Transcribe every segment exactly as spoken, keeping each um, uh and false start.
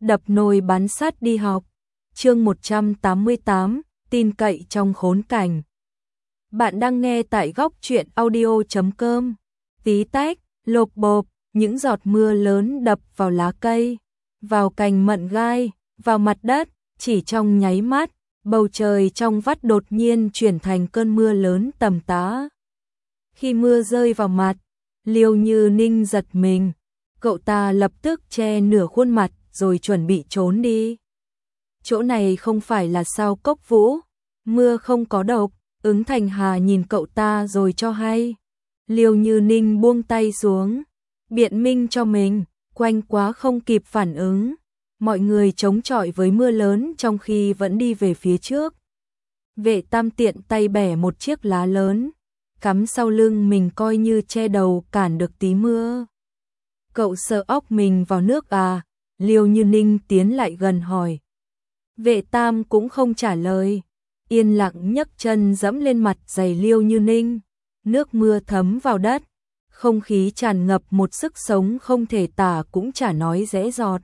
đập nồi bán sắt đi học. Chương một trăm tám mươi tám, tin cậy trong khốn cảnh. Bạn đang nghe tại góc truyện audio chấm com. Tí tách, lộp bộp, những giọt mưa lớn đập vào lá cây, vào cành mận gai, vào mặt đất, chỉ trong nháy mắt, bầu trời trong vắt đột nhiên chuyển thành cơn mưa lớn tầm tã. Khi mưa rơi vào mặt, Liêu Như Ninh giật mình, cậu ta lập tức che nửa khuôn mặt rồi chuẩn bị trốn đi. Chỗ này không phải là Sao Cốc Vũ, mưa không có độc. Ứng Thành Hà nhìn cậu ta rồi cho hay. Liêu Như Ninh buông tay xuống, biện minh cho mình, quanh quá không kịp phản ứng. Mọi người chống chọi với mưa lớn trong khi vẫn đi về phía trước. Vệ Tam tiện tay bẻ một chiếc lá lớn, cắm sau lưng mình coi như che đầu cản được tí mưa. Cậu sợ óc mình vào nước à? Liêu Như Ninh tiến lại gần hỏi. Vệ Tam cũng không trả lời, yên lặng nhấc chân dẫm lên mặt giày Liêu Như Ninh. Nước mưa thấm vào đất, không khí tràn ngập một sức sống không thể tả cũng chả nói dễ dọt.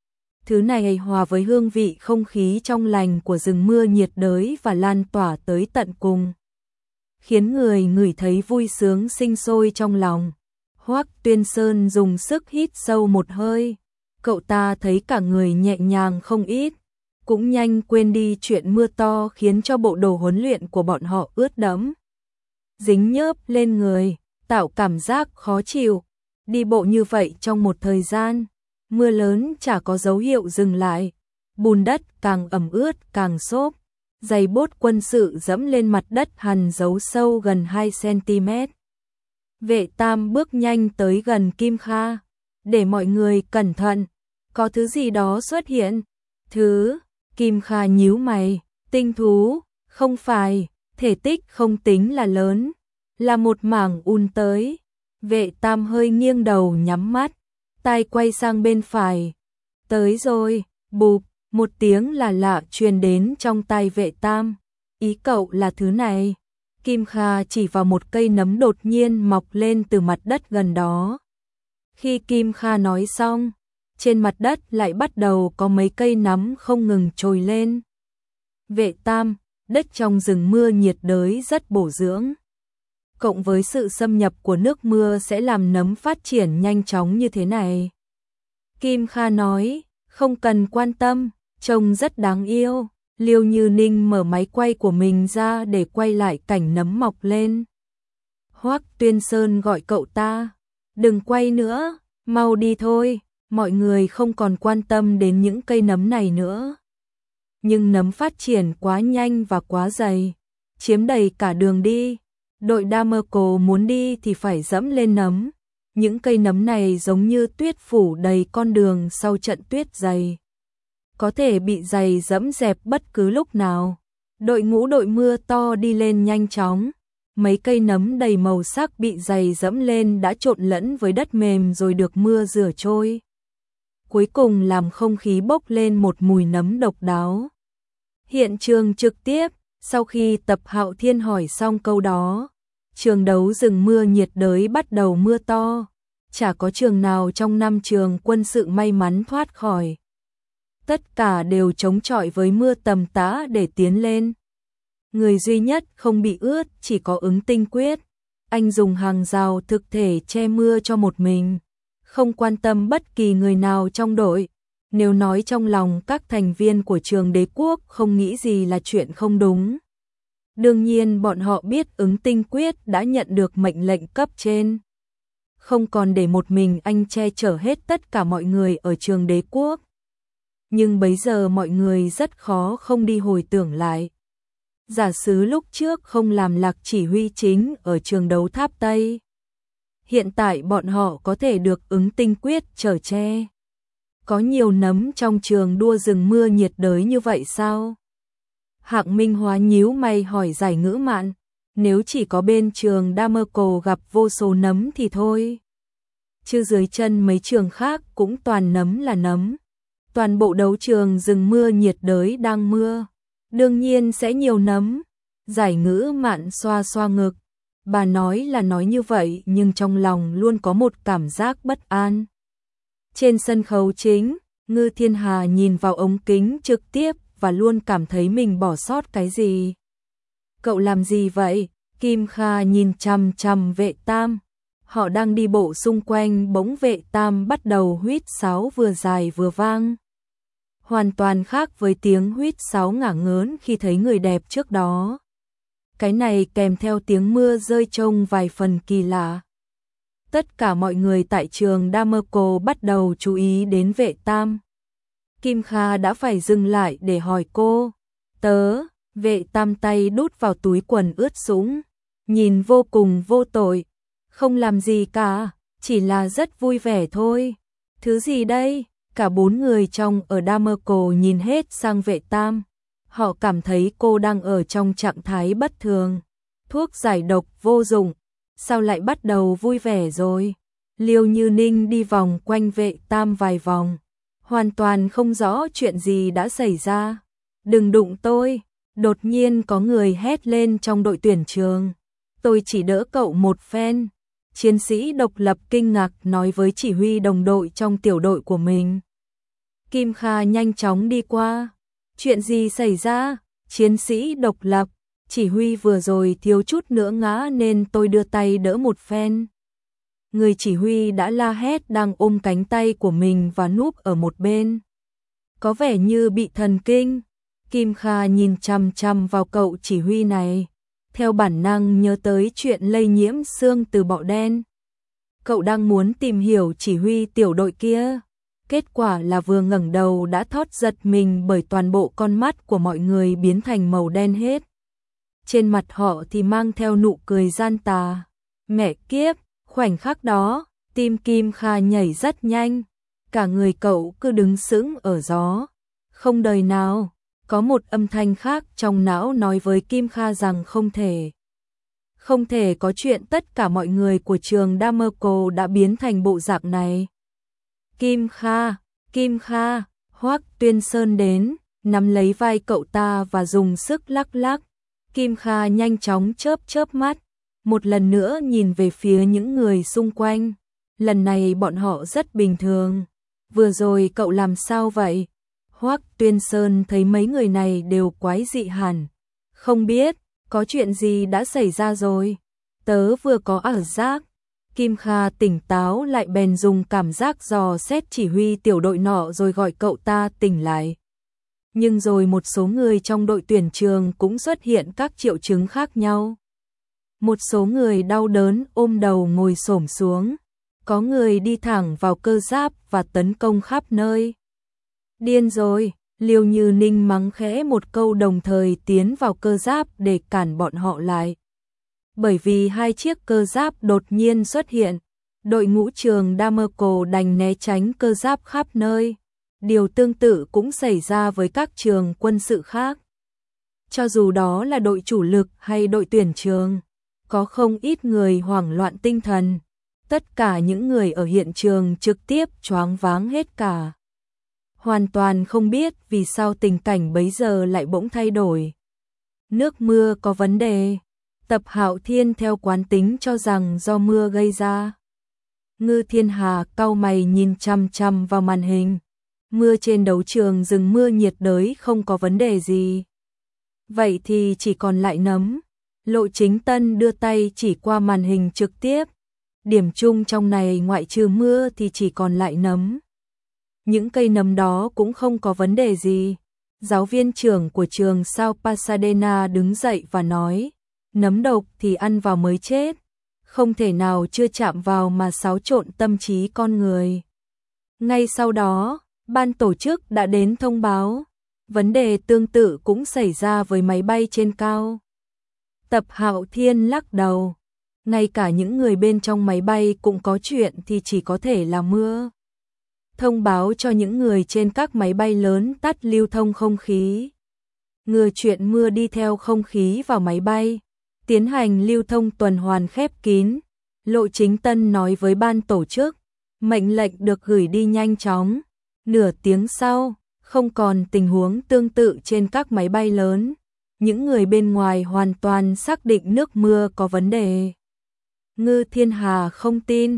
Thứ này hòa với hương vị không khí trong lành của rừng mưa nhiệt đới và lan tỏa tới tận cùng, khiến người ngửi thấy vui sướng sinh sôi trong lòng. Hoắc Tuyên Sơn dùng sức hít sâu một hơi, cậu ta thấy cả người nhẹ nhàng không ít, cũng nhanh quên đi chuyện mưa to khiến cho bộ đồ huấn luyện của bọn họ ướt đẫm, dính nhớp lên người, tạo cảm giác khó chịu. Đi bộ như vậy trong một thời gian, mưa lớn chả có dấu hiệu dừng lại, bùn đất càng ẩm ướt càng xốp, giày bốt quân sự dẫm lên mặt đất hằn dấu sâu gần hai xăng-ti-mét. Vệ Tam bước nhanh tới gần Kim Kha, để mọi người cẩn thận, có thứ gì đó xuất hiện. Thứ? Kim Kha nhíu mày, tinh thú? Không phải, thể tích không tính là lớn, là một mảng un tới. Vệ Tam hơi nghiêng đầu nhắm mắt, tai quay sang bên phải. Tới rồi, bụp, một tiếng là lạ truyền đến trong tai Vệ Tam. Ý cậu là thứ này? Kim Kha chỉ vào một cây nấm đột nhiên mọc lên từ mặt đất gần đó. Khi Kim Kha nói xong, trên mặt đất lại bắt đầu có mấy cây nấm không ngừng trồi lên. Vệ Tam, đất trong rừng mưa nhiệt đới rất bổ dưỡng, cộng với sự xâm nhập của nước mưa sẽ làm nấm phát triển nhanh chóng như thế này. Kim Kha nói, không cần quan tâm, trông rất đáng yêu. Liêu Như Ninh mở máy quay của mình ra để quay lại cảnh nấm mọc lên. Hoắc Tuyên Sơn gọi cậu ta, đừng quay nữa, mau đi thôi. Mọi người không còn quan tâm đến những cây nấm này nữa. Nhưng nấm phát triển quá nhanh và quá dày, chiếm đầy cả đường đi. Đội Damerco muốn đi thì phải dẫm lên nấm. Những cây nấm này giống như tuyết phủ đầy con đường sau trận tuyết dày, có thể bị giày dẫm dẹp bất cứ lúc nào. Đội ngũ đội mưa to đi lên nhanh chóng, mấy cây nấm đầy màu sắc bị giày dẫm lên đã trộn lẫn với đất mềm rồi được mưa rửa trôi, cuối cùng làm không khí bốc lên một mùi nấm độc đáo. Hiện trường trực tiếp, sau khi Tập Hạo Thiên hỏi xong câu đó, trường đấu rừng mưa nhiệt đới bắt đầu mưa to, chả có trường nào trong năm trường quân sự may mắn thoát khỏi. Tất cả đều chống chọi với mưa tầm tã để tiến lên. Người duy nhất không bị ướt chỉ có Ứng Tinh Quyết. Anh dùng hàng rào thực thể che mưa cho một mình, không quan tâm bất kỳ người nào trong đội. Nếu nói trong lòng các thành viên của trường Đế Quốc không nghĩ gì là chuyện không đúng. Đương nhiên bọn họ biết Ứng Tinh Quyết đã nhận được mệnh lệnh cấp trên, không còn để một mình anh che chở hết tất cả mọi người ở trường Đế Quốc. Nhưng bấy giờ mọi người rất khó không đi hồi tưởng lại. Giả sử lúc trước không làm lạc chỉ huy chính ở trường đấu Tháp Tây, hiện tại bọn họ có thể được Ứng Tinh Quyết chở che. Có nhiều nấm trong trường đua rừng mưa nhiệt đới như vậy sao? Hạng Minh Hóa nhíu mày hỏi Giải Ngữ Mạn, nếu chỉ có bên trường Damerco gặp vô số nấm thì thôi, chứ dưới chân mấy trường khác cũng toàn nấm là nấm. Toàn bộ đấu trường rừng mưa nhiệt đới đang mưa, đương nhiên sẽ nhiều nấm. Giải Ngữ Mạn xoa xoa ngực, bà nói là nói như vậy nhưng trong lòng luôn có một cảm giác bất an. Trên sân khấu chính, Ngư Thiên Hà nhìn vào ống kính trực tiếp và luôn cảm thấy mình bỏ sót cái gì. Cậu làm gì vậy? Kim Kha nhìn chằm chằm Vệ Tam. Họ đang đi bộ xung quanh, bỗng Vệ Tam bắt đầu huýt sáo vừa dài vừa vang. Hoàn toàn khác với tiếng huýt sáo ngả ngớn khi thấy người đẹp trước đó. Cái này kèm theo tiếng mưa rơi trông vài phần kỳ lạ. Tất cả mọi người tại trường Damerco bắt đầu chú ý đến Vệ Tam. Kim Kha đã phải dừng lại để hỏi cô. Tớ, Vệ Tam tay đút vào túi quần ướt sũng, nhìn vô cùng vô tội. Không làm gì cả, chỉ là rất vui vẻ thôi. Thứ gì đây? Cả bốn người trong ở Damerco nhìn hết sang Vệ Tam. Họ cảm thấy cô đang ở trong trạng thái bất thường. Thuốc giải độc vô dụng, sao lại bắt đầu vui vẻ rồi? Liêu Như Ninh đi vòng quanh Vệ Tam vài vòng, hoàn toàn không rõ chuyện gì đã xảy ra. Đừng đụng tôi, đột nhiên có người hét lên trong đội tuyển trường. Tôi chỉ đỡ cậu một phen. Chiến sĩ độc lập kinh ngạc nói với chỉ huy đồng đội trong tiểu đội của mình. Kim Kha nhanh chóng đi qua. Chuyện gì xảy ra? Chiến sĩ độc lập, chỉ huy vừa rồi thiếu chút nữa ngã nên tôi đưa tay đỡ một phen. Người chỉ huy đã la hét đang ôm cánh tay của mình và núp ở một bên. Có vẻ như bị thần kinh. Kim Kha nhìn chằm chằm vào cậu chỉ huy này. Theo bản năng nhớ tới chuyện lây nhiễm xương từ bọ đen. Cậu đang muốn tìm hiểu chỉ huy tiểu đội kia. Kết quả là vừa ngẩng đầu đã thót giật mình bởi toàn bộ con mắt của mọi người biến thành màu đen hết. Trên mặt họ thì mang theo nụ cười gian tà. Mẹ kiếp, khoảnh khắc đó, tim Kim Kha nhảy rất nhanh. Cả người cậu cứ đứng sững ở gió. Không đời nào, có một âm thanh khác trong não nói với Kim Kha rằng không thể. Không thể có chuyện tất cả mọi người của trường Damerco đã biến thành bộ dạng này. Kim Kha, Kim Kha, Hoắc Tuyên Sơn đến, nắm lấy vai cậu ta và dùng sức lắc lắc. Kim Kha nhanh chóng chớp chớp mắt, một lần nữa nhìn về phía những người xung quanh. Lần này bọn họ rất bình thường. Vừa rồi cậu làm sao vậy? Hoắc Tuyên Sơn thấy mấy người này đều quái dị hẳn. Không biết, có chuyện gì đã xảy ra rồi? Tớ vừa có ảo giác. Kim Kha tỉnh táo lại bèn dùng cảm giác dò xét chỉ huy tiểu đội nọ rồi gọi cậu ta tỉnh lại. Nhưng rồi một số người trong đội tuyển trường cũng xuất hiện các triệu chứng khác nhau. Một số người đau đớn ôm đầu ngồi xổm xuống. Có người đi thẳng vào cơ giáp và tấn công khắp nơi. Điên rồi, Liêu Như Ninh mắng khẽ một câu đồng thời tiến vào cơ giáp để cản bọn họ lại. Bởi vì hai chiếc cơ giáp đột nhiên xuất hiện, đội ngũ trường Damerco đành né tránh cơ giáp khắp nơi. Điều tương tự cũng xảy ra với các trường quân sự khác. Cho dù đó là đội chủ lực hay đội tuyển trường, có không ít người hoảng loạn tinh thần. Tất cả những người ở hiện trường trực tiếp choáng váng hết cả. Hoàn toàn không biết vì sao tình cảnh bấy giờ lại bỗng thay đổi. Nước mưa có vấn đề. Tập Hạo Thiên theo quán tính cho rằng do mưa gây ra. Ngư Thiên Hà cau mày nhìn chằm chằm vào màn hình. Mưa trên đấu trường rừng mưa nhiệt đới không có vấn đề gì. Vậy thì chỉ còn lại nấm. Lộ Chính Tân đưa tay chỉ qua màn hình trực tiếp. Điểm chung trong này ngoại trừ mưa thì chỉ còn lại nấm. Những cây nấm đó cũng không có vấn đề gì. Giáo viên trưởng của trường South Pasadena đứng dậy và nói, nấm độc thì ăn vào mới chết, không thể nào chưa chạm vào mà xáo trộn tâm trí con người. Ngay sau đó, ban tổ chức đã đến thông báo, vấn đề tương tự cũng xảy ra với máy bay trên cao. Tập Hạo Thiên lắc đầu, ngay cả những người bên trong máy bay cũng có chuyện thì chỉ có thể là mưa. Thông báo cho những người trên các máy bay lớn tắt lưu thông không khí. Ngừa chuyện mưa đi theo không khí vào máy bay, tiến hành lưu thông tuần hoàn khép kín. Lộ Chính Tân nói với ban tổ chức, mệnh lệnh được gửi đi nhanh chóng. Nửa tiếng sau, không còn tình huống tương tự trên các máy bay lớn. Những người bên ngoài hoàn toàn xác định nước mưa có vấn đề. Ngư Thiên Hà không tin.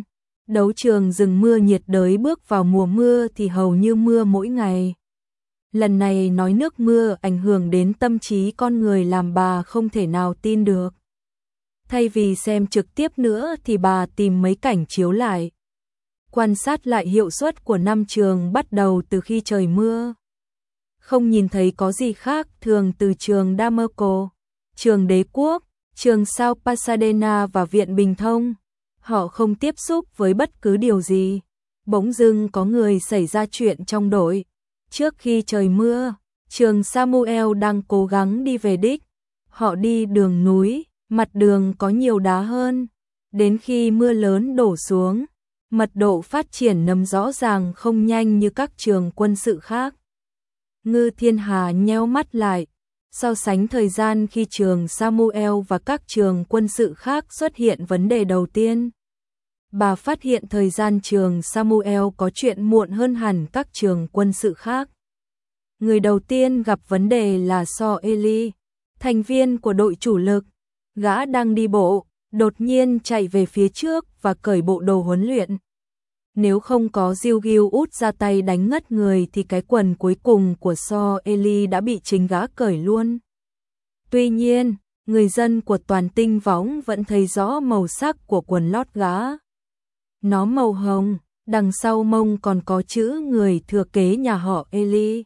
Đấu trường rừng mưa nhiệt đới bước vào mùa mưa thì hầu như mưa mỗi ngày. Lần này nói nước mưa ảnh hưởng đến tâm trí con người làm bà không thể nào tin được. Thay vì xem trực tiếp nữa thì bà tìm mấy cảnh chiếu lại. Quan sát lại hiệu suất của năm trường bắt đầu từ khi trời mưa. Không nhìn thấy có gì khác thường từ trường Damerco, trường Đế Quốc, trường Sao Pasadena và Viện Bình Thông. Họ không tiếp xúc với bất cứ điều gì. Bỗng dưng có người xảy ra chuyện trong đội. Trước khi trời mưa, trường Samuel đang cố gắng đi về đích. Họ đi đường núi, mặt đường có nhiều đá hơn. Đến khi mưa lớn đổ xuống, mật độ phát triển nấm rõ ràng không nhanh như các trường quân sự khác. Ngư Thiên Hà nheo mắt lại, so sánh thời gian khi trường Samuel và các trường quân sự khác xuất hiện vấn đề đầu tiên. Bà phát hiện thời gian trường Samuel có chuyện muộn hơn hẳn các trường quân sự khác. Người đầu tiên gặp vấn đề là So Eli, thành viên của đội chủ lực. Gã đang đi bộ, đột nhiên chạy về phía trước và cởi bộ đồ huấn luyện. Nếu không có Jiu út ra tay đánh ngất người thì cái quần cuối cùng của So Eli đã bị chính gã cởi luôn. Tuy nhiên, người dân của toàn tinh võng vẫn thấy rõ màu sắc của quần lót gã. Nó màu hồng, đằng sau mông còn có chữ người thừa kế nhà họ Eli.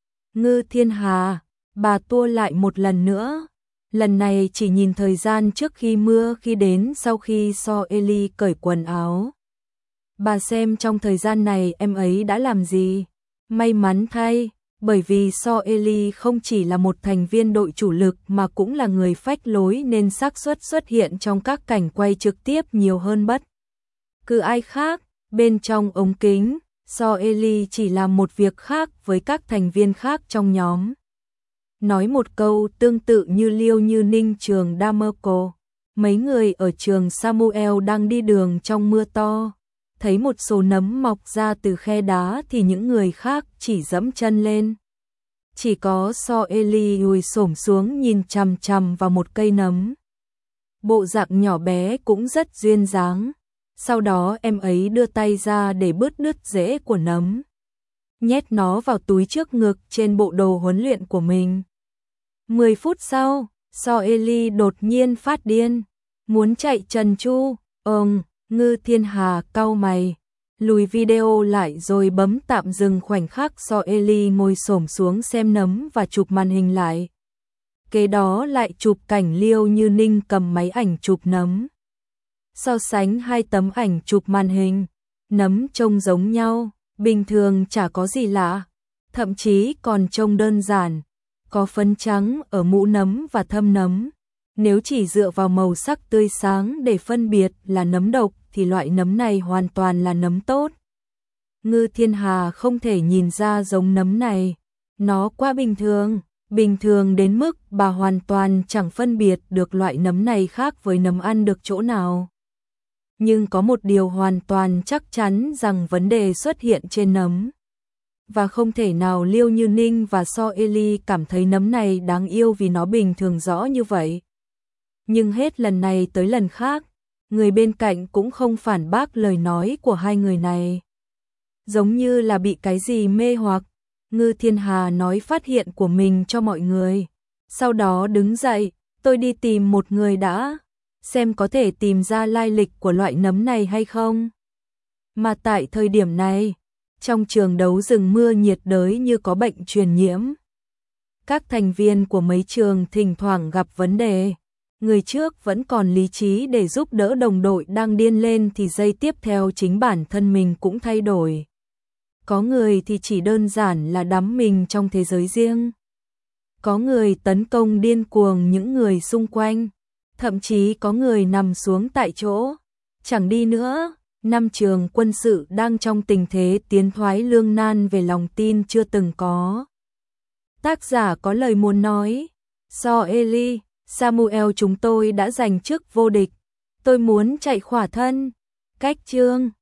Ngư Thiên Hà, bà tua lại một lần nữa. Lần này chỉ nhìn thời gian trước khi mưa khi đến sau khi So Eli cởi quần áo. Bà xem trong thời gian này em ấy đã làm gì. May mắn thay, bởi vì So Eli không chỉ là một thành viên đội chủ lực mà cũng là người phách lối nên xác suất xuất hiện trong các cảnh quay trực tiếp nhiều hơn bất cứ ai khác. Bên trong ống kính, So Eli chỉ làm một việc khác với các thành viên khác trong nhóm. Nói một câu tương tự như Liêu Như Ninh trường Damerco. Mấy người ở trường Samuel đang đi đường trong mưa to. Thấy một số nấm mọc ra từ khe đá thì những người khác chỉ dẫm chân lên. Chỉ có So Eli lùi xổm xuống nhìn chằm chằm vào một cây nấm. Bộ dạng nhỏ bé cũng rất duyên dáng. Sau đó em ấy đưa tay ra để bứt đứt rễ của nấm. Nhét nó vào túi trước ngực trên bộ đồ huấn luyện của mình. Mười phút sau, So Eli đột nhiên phát điên. Muốn chạy trần tru, ông, Ngư Thiên Hà cau mày. Lùi video lại rồi bấm tạm dừng khoảnh khắc So Eli ngồi xổm xuống xem nấm và chụp màn hình lại. Kế đó lại chụp cảnh Liêu Như Ninh cầm máy ảnh chụp nấm. So sánh hai tấm ảnh chụp màn hình, nấm trông giống nhau, bình thường chả có gì lạ, thậm chí còn trông đơn giản, có phấn trắng ở mũ nấm và thâm nấm. Nếu chỉ dựa vào màu sắc tươi sáng để phân biệt là nấm độc thì loại nấm này hoàn toàn là nấm tốt. Ngư Thiên Hà không thể nhìn ra giống nấm này, nó quá bình thường, bình thường đến mức bà hoàn toàn chẳng phân biệt được loại nấm này khác với nấm ăn được chỗ nào. Nhưng có một điều hoàn toàn chắc chắn rằng vấn đề xuất hiện trên nấm. Và không thể nào Liêu Như Ninh và So Eli cảm thấy nấm này đáng yêu vì nó bình thường rõ như vậy. Nhưng hết lần này tới lần khác, người bên cạnh cũng không phản bác lời nói của hai người này. Giống như là bị cái gì mê hoặc, Ngư Thiên Hà nói phát hiện của mình cho mọi người. Sau đó đứng dậy, tôi đi tìm một người đã, xem có thể tìm ra lai lịch của loại nấm này hay không. Mà tại thời điểm này, trong trường đấu rừng mưa nhiệt đới như có bệnh truyền nhiễm. Các thành viên của mấy trường thỉnh thoảng gặp vấn đề. Người trước vẫn còn lý trí để giúp đỡ đồng đội đang điên lên thì giây tiếp theo chính bản thân mình cũng thay đổi. Có người thì chỉ đơn giản là đắm mình trong thế giới riêng. Có người tấn công điên cuồng những người xung quanh. Thậm chí có người nằm xuống tại chỗ. Chẳng đi nữa, năm trường quân sự đang trong tình thế tiến thoái lương nan về lòng tin chưa từng có. Tác giả có lời muốn nói. So Eli, Samuel chúng tôi đã giành chức vô địch. Tôi muốn chạy khỏa thân. Cách chương